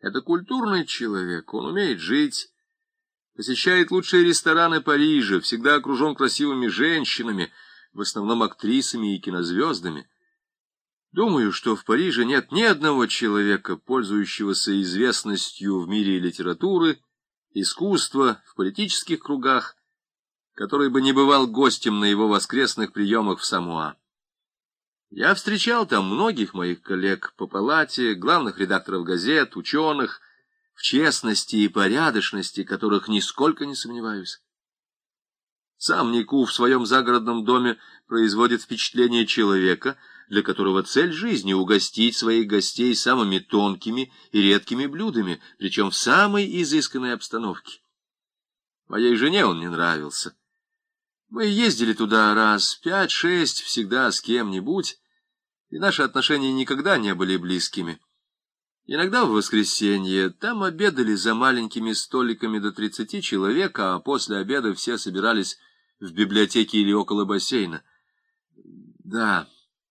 Это культурный человек, он умеет жить, посещает лучшие рестораны Парижа, всегда окружен красивыми женщинами, в основном актрисами и кинозвездами. Думаю, что в Париже нет ни одного человека, пользующегося известностью в мире литературы, искусства, в политических кругах, который бы не бывал гостем на его воскресных приемах в Самоа. Я встречал там многих моих коллег по палате, главных редакторов газет, ученых, в честности и порядочности, которых нисколько не сомневаюсь. Сам Нику в своем загородном доме производит впечатление человека, для которого цель жизни — угостить своих гостей самыми тонкими и редкими блюдами, причем в самой изысканной обстановке. Моей жене он не нравился. Мы ездили туда раз 5-6, всегда с кем-нибудь, и наши отношения никогда не были близкими. Иногда в воскресенье там обедали за маленькими столиками до 30 человек, а после обеда все собирались в библиотеке или около бассейна. Да,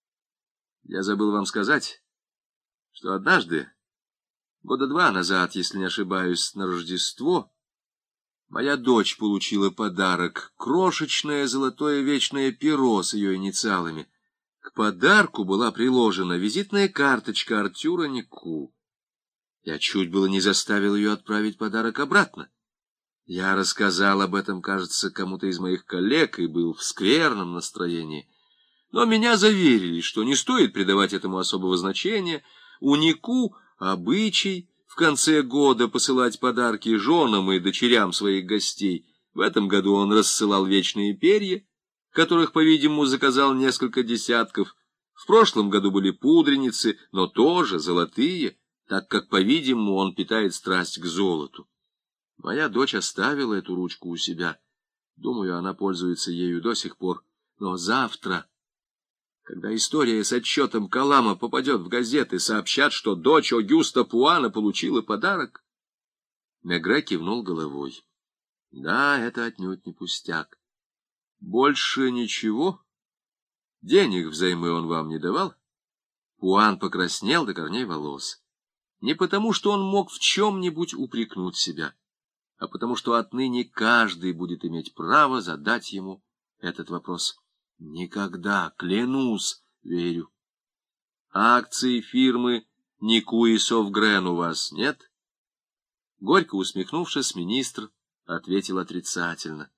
я забыл вам сказать, что однажды, года 2 назад, если не ошибаюсь, на Рождество, моя дочь получила подарок — крошечное золотое вечное перо с ее инициалами. К подарку была приложена визитная карточка Артюра Нику. Я чуть было не заставил ее отправить подарок обратно. Я рассказал об этом, кажется, кому-то из моих коллег и был в скверном настроении. Но меня заверили, что не стоит придавать этому особого значения. У Нику обычай в конце года посылать подарки женам и дочерям своих гостей. В этом году он рассылал вечные перья, которых, по-видимому, заказал несколько десятков. В прошлом году были пудреницы, но тоже золотые, так как, по-видимому, он питает страсть к золоту. Моя дочь оставила эту ручку у себя. Думаю, она пользуется ею до сих пор. Но завтра, когда история с отчетом Калама попадет в газеты, сообщат, что дочь Огюста Пуана получила подарок. Мегре кивнул головой. Да, это отнюдь не пустяк. Больше ничего? Денег взаймы он вам не давал? Пуан покраснел до корней волос. Не потому, что он мог в чем-нибудь упрекнуть себя, а потому, что отныне каждый будет иметь право задать ему этот вопрос. Никогда, клянусь, верю. Акции фирмы Нику и Совгрен у вас нет? Горько усмехнувшись, министр ответил отрицательно.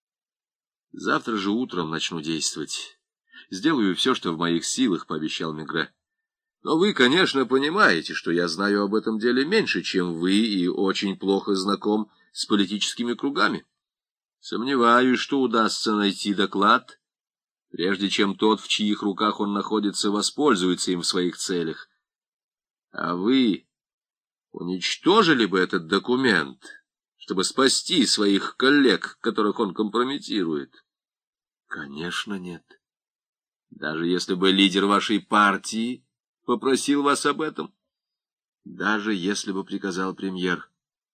Завтра же утром начну действовать. Сделаю все, что в моих силах, — пообещал Мегре. Но вы, конечно, понимаете, что я знаю об этом деле меньше, чем вы, и очень плохо знаком с политическими кругами. Сомневаюсь, что удастся найти доклад, прежде чем тот, в чьих руках он находится, воспользуется им в своих целях. А вы уничтожили бы этот документ, чтобы спасти своих коллег, которых он компрометирует? Конечно, нет. Даже если бы лидер вашей партии попросил вас об этом, даже если бы приказал премьер.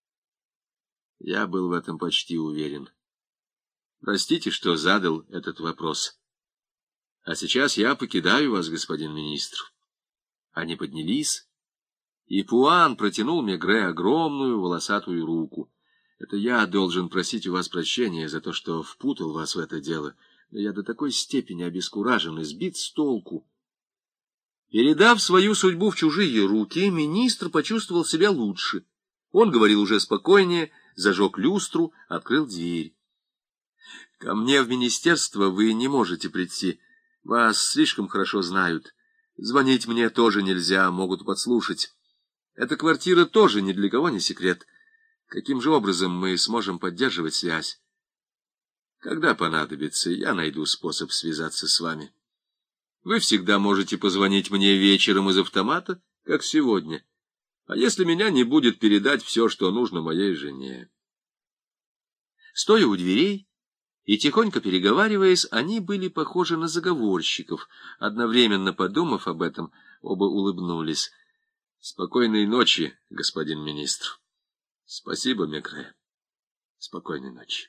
Я был в этом почти уверен. Простите, что задал этот вопрос. А сейчас я покидаю вас, господин министр. Они поднялись, и Пуан протянул Мегре огромную волосатую руку. Это я должен просить у вас прощения за то, что впутал вас в это дело, но я до такой степени обескуражен и сбит с толку. Передав свою судьбу в чужие руки, министр почувствовал себя лучше. Он говорил уже спокойнее, зажег люстру, открыл дверь. — Ко мне в министерство вы не можете прийти. Вас слишком хорошо знают. Звонить мне тоже нельзя, могут подслушать. Эта квартира тоже ни для кого не секрет. Каким же образом мы сможем поддерживать связь? Когда понадобится, я найду способ связаться с вами. Вы всегда можете позвонить мне вечером из автомата, как сегодня. А если меня не будет, передать все, что нужно моей жене. Стоя у дверей и тихонько переговариваясь, они были похожи на заговорщиков. Одновременно подумав об этом, оба улыбнулись. — Спокойной ночи, господин министр. — Спасибо, Мегре. Спокойной ночи.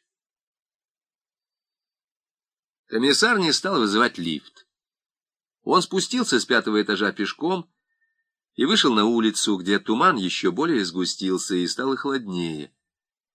Комиссар не стал вызывать лифт. Он спустился с 5-го этажа пешком, и вышел на улицу, где туман еще более сгустился и стало холоднее.